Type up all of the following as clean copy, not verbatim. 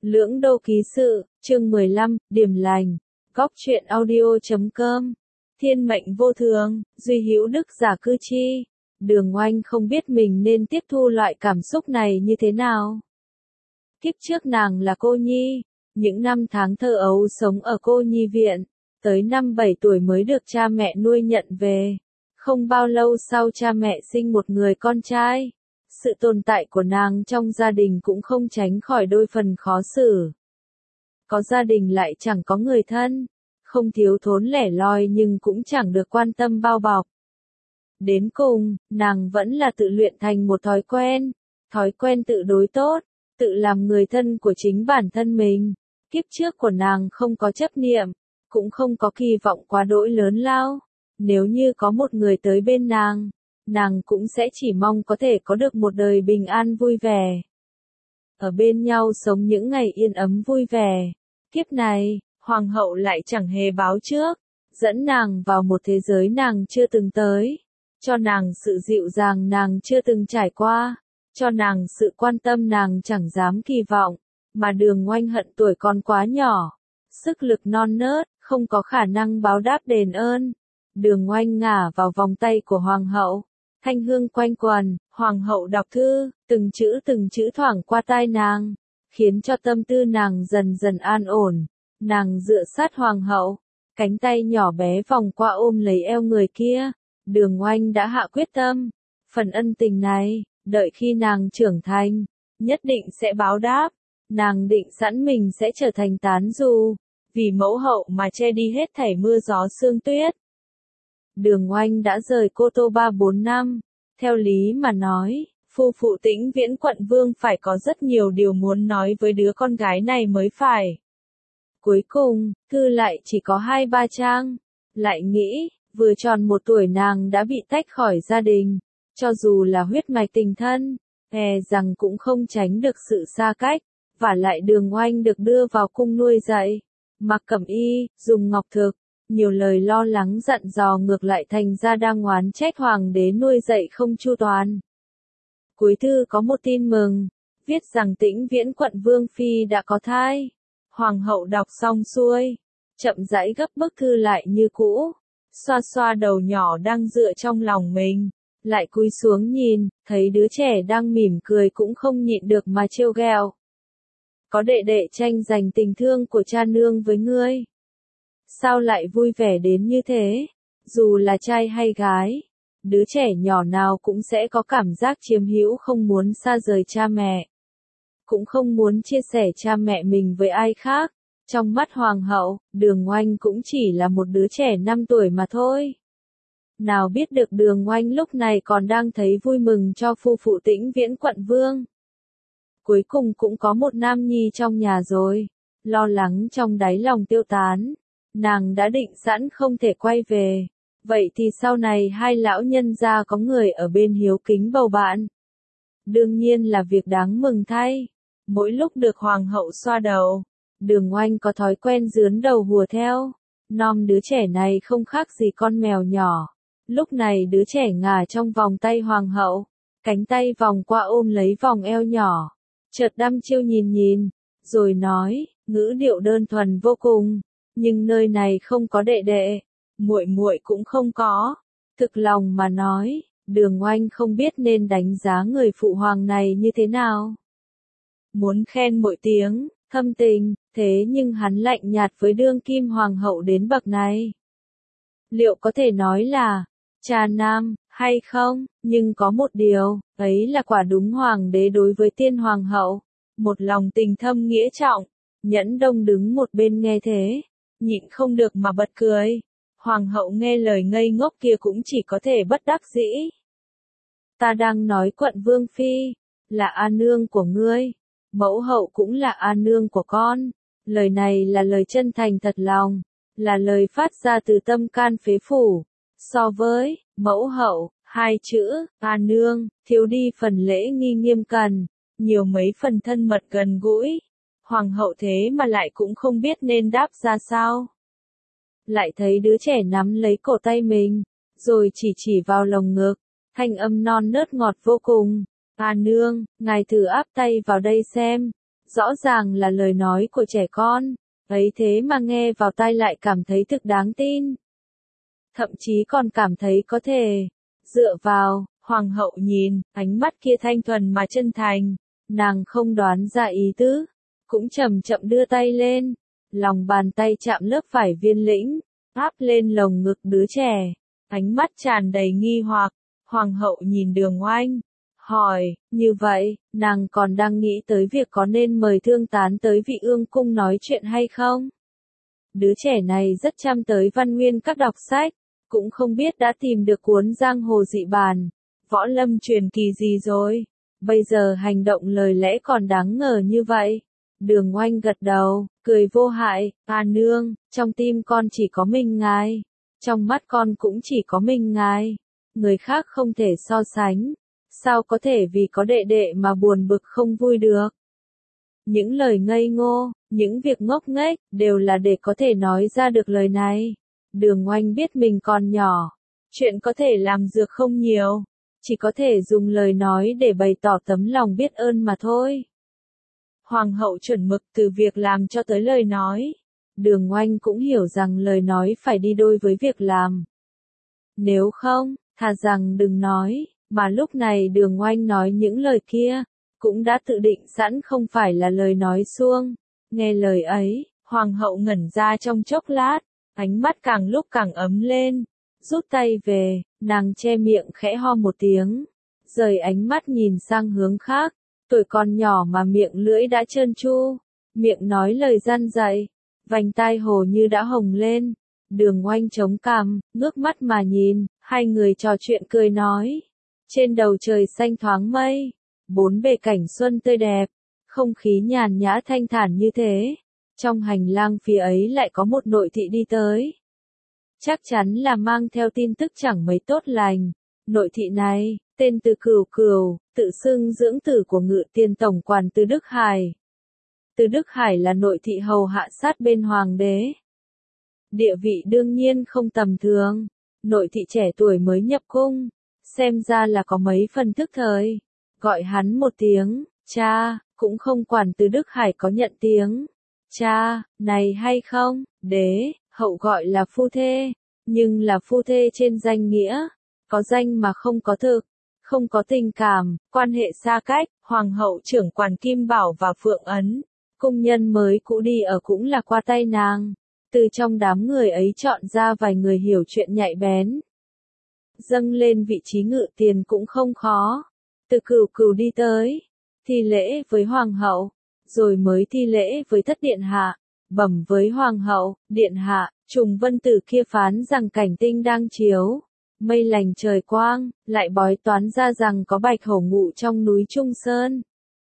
Lưỡng Đô Ký Sự, chương 15, Điểm lành, Góc truyện audio.com. Thiên mệnh vô thường, duy hữu đức giả cư chi. Đường Oanh không biết mình nên tiếp thu loại cảm xúc này như thế nào. Kiếp trước nàng là cô nhi, những năm tháng thơ ấu sống ở cô nhi viện, tới năm 7 tuổi mới được cha mẹ nuôi nhận về. Không bao lâu sau cha mẹ sinh một người con trai. Sự tồn tại của nàng trong gia đình cũng không tránh khỏi đôi phần khó xử. Có gia đình lại chẳng có người thân, không thiếu thốn lẻ loi nhưng cũng chẳng được quan tâm bao bọc. Đến cùng, nàng vẫn là tự luyện thành một thói quen tự đối tốt, tự làm người thân của chính bản thân mình. Kiếp trước của nàng không có chấp niệm, cũng không có kỳ vọng quá đỗi lớn lao. Nếu như có một người tới bên nàng cũng sẽ chỉ mong có thể có được một đời bình an vui vẻ. Ở bên nhau sống những ngày yên ấm vui vẻ. Kiếp này, hoàng hậu lại chẳng hề báo trước, dẫn nàng vào một thế giới nàng chưa từng tới, cho nàng sự dịu dàng nàng chưa từng trải qua, cho nàng sự quan tâm nàng chẳng dám kỳ vọng, mà Đường Oanh hận tuổi còn quá nhỏ, sức lực non nớt, không có khả năng báo đáp đền ơn. Đường Oanh ngả vào vòng tay của hoàng hậu, thanh hương quanh quần, hoàng hậu đọc thư, từng chữ thoảng qua tai nàng, khiến cho tâm tư nàng dần dần an ổn. Nàng dựa sát hoàng hậu, cánh tay nhỏ bé vòng qua ôm lấy eo người kia. Đường Oanh đã hạ quyết tâm, phần ân tình này, đợi khi nàng trưởng thành, nhất định sẽ báo đáp. Nàng định sẵn mình sẽ trở thành tán du, vì mẫu hậu mà che đi hết thảy mưa gió sương tuyết. Đường Oanh đã rời Cô Tô 3-4 năm, theo lý mà nói, phu phụ Tĩnh Viễn quận vương phải có rất nhiều điều muốn nói với đứa con gái này mới phải. Cuối cùng, thư lại chỉ có 2-3 trang, lại nghĩ, vừa tròn 1 tuổi nàng đã bị tách khỏi gia đình, cho dù là huyết mạch tình thân, e rằng cũng không tránh được sự xa cách, vả lại Đường Oanh được đưa vào cung nuôi dạy, mặc cẩm y, dùng ngọc thực. Nhiều lời lo lắng dặn dò ngược lại thành ra đang oán trách hoàng đế nuôi dạy không chu toàn. Cuối thư có một tin mừng, viết rằng Tĩnh Viễn quận vương phi đã có thai. Hoàng hậu đọc xong xuôi, chậm rãi gấp bức thư lại như cũ, xoa xoa đầu nhỏ đang dựa trong lòng mình, lại cúi xuống nhìn, thấy đứa trẻ đang mỉm cười cũng không nhịn được mà trêu ghẹo. Có đệ đệ tranh giành tình thương của cha nương với ngươi. Sao lại vui vẻ đến như thế? Dù là trai hay gái, đứa trẻ nhỏ nào cũng sẽ có cảm giác chiếm hữu, không muốn xa rời cha mẹ, cũng không muốn chia sẻ cha mẹ mình với ai khác. Trong mắt hoàng hậu, Đường Oanh cũng chỉ là một đứa trẻ 5 tuổi mà thôi. Nào biết được Đường Oanh lúc này còn đang thấy vui mừng cho phu phụ Tĩnh Viễn quận vương. Cuối cùng cũng có một nam nhi trong nhà rồi. Lo lắng trong đáy lòng tiêu tán. Nàng đã định sẵn không thể quay về. Vậy thì sau này hai lão nhân gia có người ở bên hiếu kính bầu bạn. Đương nhiên là việc đáng mừng thay. Mỗi lúc được hoàng hậu xoa đầu, Đường Oanh có thói quen dướn đầu hùa theo. Nom đứa trẻ này không khác gì con mèo nhỏ. Lúc này đứa trẻ ngả trong vòng tay hoàng hậu, cánh tay vòng qua ôm lấy vòng eo nhỏ, chợt đăm chiêu nhìn, rồi nói, ngữ điệu đơn thuần vô cùng. Nhưng nơi này không có đệ đệ, muội muội cũng không có. Thực lòng mà nói, Đường Oanh không biết nên đánh giá người phụ hoàng này như thế nào. Muốn khen mỗi tiếng, thâm tình, thế nhưng hắn lạnh nhạt với đương kim hoàng hậu đến bậc này. Liệu có thể nói là trà nam, hay không? Nhưng có một điều, ấy là quả đúng hoàng đế đối với tiên hoàng hậu. Một lòng tình thâm nghĩa trọng. Nhẫn Đông đứng một bên nghe thế, nhịn không được mà bật cười. Hoàng hậu nghe lời ngây ngốc kia cũng chỉ có thể bất đắc dĩ. Ta đang nói quận vương phi, là a nương của ngươi, mẫu hậu cũng là a nương của con. Lời này là lời chân thành thật lòng, là lời phát ra từ tâm can phế phủ. So với mẫu hậu, 2 chữ a nương thiếu đi phần lễ nghi nghiêm cẩn, nhiều mấy phần thân mật gần gũi. Hoàng hậu thế mà lại cũng không biết nên đáp ra sao. Lại thấy đứa trẻ nắm lấy cổ tay mình, rồi chỉ vào lồng ngực, thanh âm non nớt ngọt vô cùng. A nương, ngài thử áp tay vào đây xem. Rõ ràng là lời nói của trẻ con, ấy thế mà nghe vào tai lại cảm thấy thực đáng tin. Thậm chí còn cảm thấy có thể dựa vào. Hoàng hậu nhìn, ánh mắt kia thanh thuần mà chân thành, nàng không đoán ra ý tứ, cũng chậm chậm đưa tay lên, lòng bàn tay chạm lớp vải viên lĩnh, áp lên lồng ngực đứa trẻ, ánh mắt tràn đầy nghi hoặc. Hoàng hậu nhìn Đường Oanh, hỏi, như vậy, nàng còn đang nghĩ tới việc có nên mời Thương Tán tới Vị Ương cung nói chuyện hay không? Đứa trẻ này rất chăm tới văn nguyên các đọc sách, cũng không biết đã tìm được cuốn giang hồ dị bản, võ lâm truyền kỳ gì rồi, bây giờ hành động lời lẽ còn đáng ngờ như vậy. Đường Oanh gật đầu, cười vô hại, nương, trong tim con chỉ có mình ngài, trong mắt con cũng chỉ có mình ngài, người khác không thể so sánh, sao có thể vì có đệ đệ mà buồn bực không vui được. Những lời ngây ngô, những việc ngốc nghếch, đều là để có thể nói ra được lời này. Đường Oanh biết mình còn nhỏ, chuyện có thể làm dược không nhiều, chỉ có thể dùng lời nói để bày tỏ tấm lòng biết ơn mà thôi. Hoàng hậu chuẩn mực từ việc làm cho tới lời nói. Đường Oanh cũng hiểu rằng lời nói phải đi đôi với việc làm. Nếu không, thà rằng đừng nói, mà lúc này Đường Oanh nói những lời kia, cũng đã tự định sẵn không phải là lời nói suông. Nghe lời ấy, Hoàng hậu ngẩn ra trong chốc lát, ánh mắt càng lúc càng ấm lên, rút tay về, nàng che miệng khẽ ho một tiếng, rời ánh mắt nhìn sang hướng khác, tuổi còn nhỏ mà miệng lưỡi đã trơn tru, miệng nói lời gian dạy, vành tai hồ như đã hồng lên. Đường Oanh chống cằm, ngước mắt mà nhìn, hai người trò chuyện cười nói. Trên đầu trời xanh thoáng mây, bốn bề cảnh xuân tươi đẹp, không khí nhàn nhã thanh thản như thế. Trong hành lang phía ấy lại có một nội thị đi tới. Chắc chắn là mang theo tin tức chẳng mấy tốt lành. Nội thị này, tên Từ Cửu Cửu, tự xưng dưỡng tử của Ngự Tiền tổng quản Từ Đức Hải. Từ Đức Hải là nội thị hầu hạ sát bên hoàng đế. Địa vị đương nhiên không tầm thường. Nội thị trẻ tuổi mới nhập cung, xem ra là có mấy phần thức thời. Gọi hắn một tiếng, cha, cũng không quản Từ Đức Hải có nhận tiếng. Cha, này hay không, đế, hậu gọi là phu thê, nhưng là phu thê trên danh nghĩa, có danh mà không có thực, không có tình cảm, quan hệ xa cách. Hoàng hậu trưởng quản Kim Bảo và Phượng Ấn, cung nhân mới cũ đi ở cũng là qua tay nàng, từ trong đám người ấy chọn ra vài người hiểu chuyện nhạy bén. Dâng lên vị trí Ngự Tiền cũng không khó. Từ Cửu Cửu đi tới, thi lễ với hoàng hậu, rồi mới thi lễ với thất điện hạ, bẩm với hoàng hậu, điện hạ, Trùng Vân Tử kia phán rằng cảnh tinh đang chiếu, mây lành trời quang, lại bói toán ra rằng có bạch hổ ngụ trong núi Trung Sơn.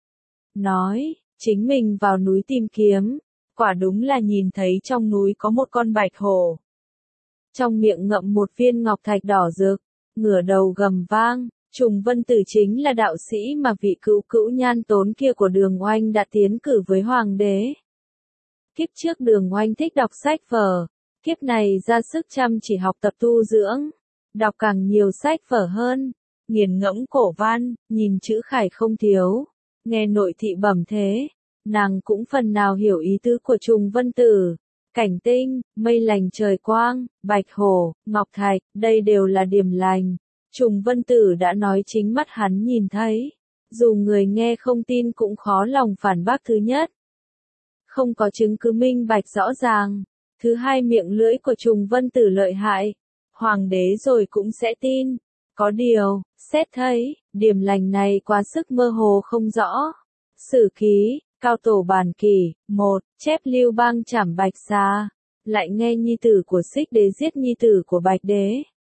Nói, chính mình vào núi tìm kiếm, quả đúng là nhìn thấy trong núi có một con bạch hổ. Trong miệng ngậm một viên ngọc thạch đỏ rực, ngửa đầu gầm vang. Trùng Vân Tử chính là đạo sĩ mà vị cữu cữu Nhan Tốn kia của Đường Oanh đã tiến cử với hoàng đế. Kiếp trước Đường Oanh thích đọc sách vở, kiếp này ra sức chăm chỉ học tập tu dưỡng, đọc càng nhiều sách vở hơn, nghiền ngẫm cổ văn, nhìn chữ khải không thiếu. Nghe nội thị bẩm thế, nàng cũng phần nào hiểu ý tứ của Trùng Vân Tử. Cảnh tinh, mây lành trời quang, bạch hổ, ngọc thạch, đây đều là điểm lành. Trùng Vân Tử đã nói chính mắt hắn nhìn thấy, dù người nghe không tin cũng khó lòng phản bác thứ nhất. Không có chứng cứ minh bạch rõ ràng. Thứ hai, miệng lưỡi của Trùng Vân Tử lợi hại, hoàng đế rồi cũng sẽ tin. Có điều, xét thấy, điểm lành này quá sức mơ hồ không rõ. Sử ký, Cao Tổ Bản Kỷ, 1, chép Lưu Bang trảm Bạch Xà, lại nghe nhi tử của Xích Đế giết nhi tử của Bạch Đế.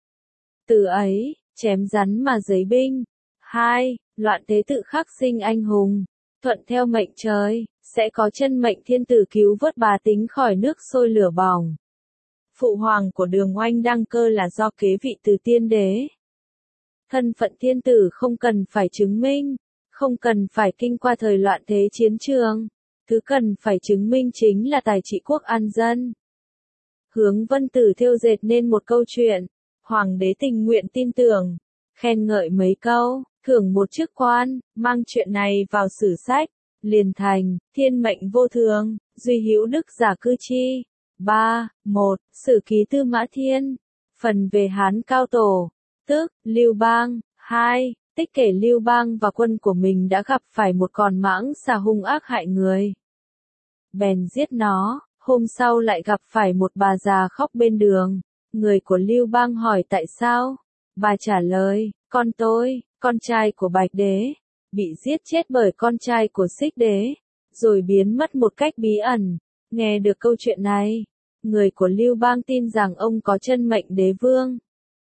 Từ ấy, chém rắn mà giấy binh. 2. Loạn thế tự khắc sinh anh hùng. Thuận theo mệnh trời, sẽ có chân mệnh thiên tử cứu vớt bá tính khỏi nước sôi lửa bỏng. Phụ hoàng của Đường Oanh đăng cơ là do kế vị từ tiên đế. Thân phận thiên tử không cần phải chứng minh, không cần phải kinh qua thời loạn thế chiến trường. Thứ cần phải chứng minh chính là tài trị quốc an dân. Hướng Vân Tử thêu dệt nên một câu chuyện. Hoàng đế tình nguyện tin tưởng, khen ngợi mấy câu, thưởng một chức quan, mang chuyện này vào sử sách, liền thành, thiên mệnh vô thường, duy hữu đức giả cư chi. 3. 1. Sử ký Tư Mã Thiên. Phần về Hán Cao Tổ, tức Lưu Bang. 2. Tích kể Lưu Bang và quân của mình đã gặp phải một con mãng xà hung ác hại người. Bèn giết nó, hôm sau lại gặp phải một bà già khóc bên đường. Người của Lưu Bang hỏi tại sao? Bà trả lời, con tôi, con trai của Bạch Đế, bị giết chết bởi con trai của Xích Đế, rồi biến mất một cách bí ẩn. Nghe được câu chuyện này, người của Lưu Bang tin rằng ông có chân mệnh đế vương.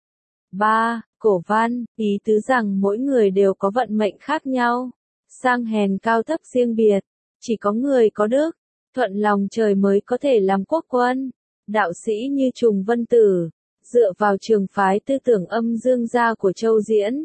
3. Cổ văn, ý tứ rằng mỗi người đều có vận mệnh khác nhau, sang hèn cao thấp riêng biệt, chỉ có người có đức, thuận lòng trời mới có thể làm quốc quân. Đạo sĩ như Trùng Vân Tử, dựa vào trường phái tư tưởng âm dương gia của Châu Diễn.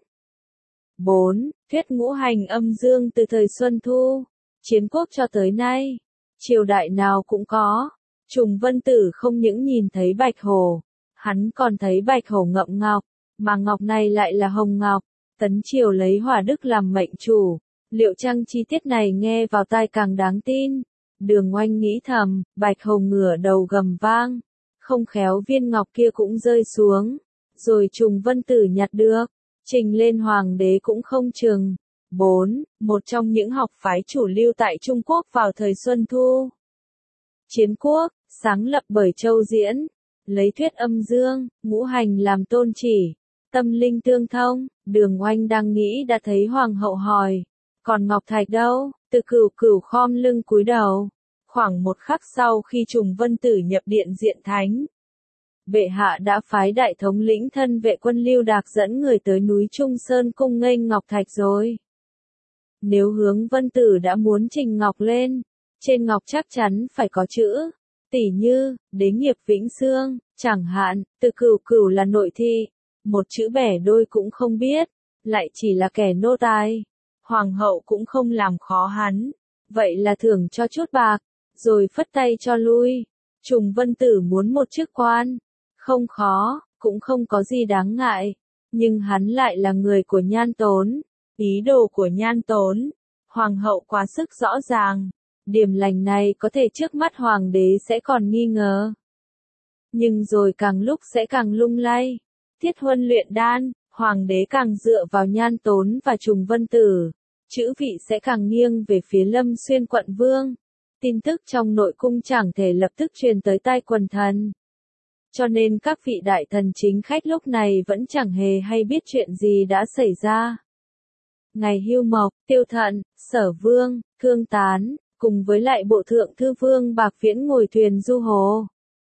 4. Thuyết ngũ hành âm dương từ thời Xuân Thu, chiến quốc cho tới nay, triều đại nào cũng có. Trùng Vân Tử không những nhìn thấy bạch hổ, hắn còn thấy bạch hổ ngậm ngọc, mà ngọc này lại là hồng ngọc. Tấn triều lấy hỏa đức làm mệnh chủ, liệu chăng chi tiết này nghe vào tai càng đáng tin? Đường Oanh nghĩ thầm, bạch hổ ngửa đầu gầm vang, không khéo viên ngọc kia cũng rơi xuống, rồi Trùng Vân Tử nhặt được, trình lên hoàng đế cũng không chừng. 4. Một trong những học phái chủ lưu tại Trung Quốc vào thời Xuân Thu, chiến quốc, sáng lập bởi Châu Diễn, lấy thuyết âm dương, ngũ hành làm tôn chỉ, tâm linh tương thông. Đường Oanh đang nghĩ đã thấy hoàng hậu hỏi, còn ngọc thạch đâu? Từ Cửu Cửu khom lưng cúi đầu. Khoảng một khắc sau khi Trùng Vân Tử nhập điện diện thánh, bệ hạ đã phái đại thống lĩnh thân vệ quân Lưu Đạc dẫn người tới núi Trung Sơn cung nghênh ngọc thạch rồi. Nếu Hướng Vân Tử đã muốn trình ngọc lên, trên ngọc chắc chắn phải có chữ, tỉ như, đế nghiệp vĩnh xương, chẳng hạn. Từ Cửu Cửu là nội thị, một chữ bẻ đôi cũng không biết, lại chỉ là kẻ nô tài. Hoàng hậu cũng không làm khó hắn, vậy là thưởng cho chút bạc, rồi phất tay cho lui. Trùng Vân Tử muốn một chức quan, không khó, cũng không có gì đáng ngại, nhưng hắn lại là người của Nhan Tốn. Ý đồ của Nhan Tốn, hoàng hậu quá sức rõ ràng, điểm lành này có thể trước mắt hoàng đế sẽ còn nghi ngờ, nhưng rồi càng lúc sẽ càng lung lay. Thiết Huân luyện đan, hoàng đế càng dựa vào Nhan Tốn và Trùng Vân Tử, chữ vị sẽ càng nghiêng về phía Lâm Xuyên quận vương. Tin tức trong nội cung chẳng thể lập tức truyền tới tai quần thần, cho nên các vị đại thần chính khách lúc này vẫn chẳng hề hay biết chuyện gì đã xảy ra. Ngày Hưu Mộc, Tiêu Thận, Sở Vương, Thương Tán, cùng với lại bộ thượng thư vương Bạc Viễn ngồi thuyền du hồ.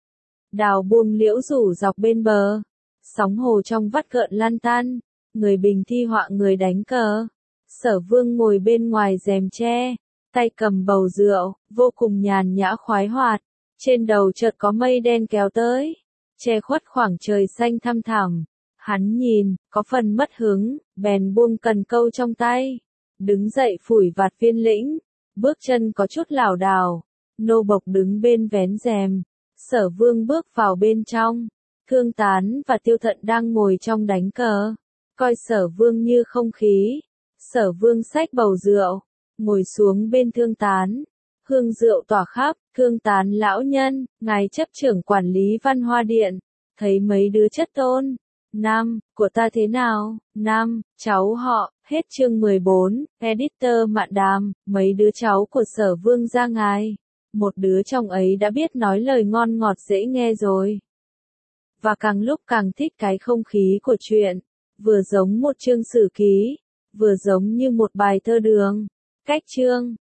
Đào buông liễu rủ dọc bên bờ, sóng hồ trong vắt gợn lan tan, người bình thi họa người đánh cờ. Sở Vương ngồi bên ngoài rèm tre, tay cầm bầu rượu, vô cùng nhàn nhã khoái hoạt. Trên đầu chợt có mây đen kéo tới, che khuất khoảng trời xanh thăm thẳm. Hắn nhìn, có phần mất hứng, bèn buông cần câu trong tay, đứng dậy phủi vạt viên lĩnh, bước chân có chút lảo đảo. Nô bộc đứng bên vén rèm, Sở Vương bước vào bên trong. Thương Tán và Tiêu Thận đang ngồi trong đánh cờ, coi Sở Vương như không khí. Sở Vương xách bầu rượu, ngồi xuống bên Thương Tán, hương rượu tỏa khắp. Thương Tán lão nhân, ngài chấp trưởng quản lý Văn Hoa Điện, thấy mấy đứa chất tôn. Năm, của ta thế nào? Năm, cháu họ. Hết chương 14, editor Mạn Đàm, mấy đứa cháu của Sở Vương gia ngài. Một đứa trong ấy đã biết nói lời ngon ngọt dễ nghe rồi, và càng lúc càng thích cái không khí của chuyện, vừa giống một chương sử ký, vừa giống như một bài thơ đường. Cách chương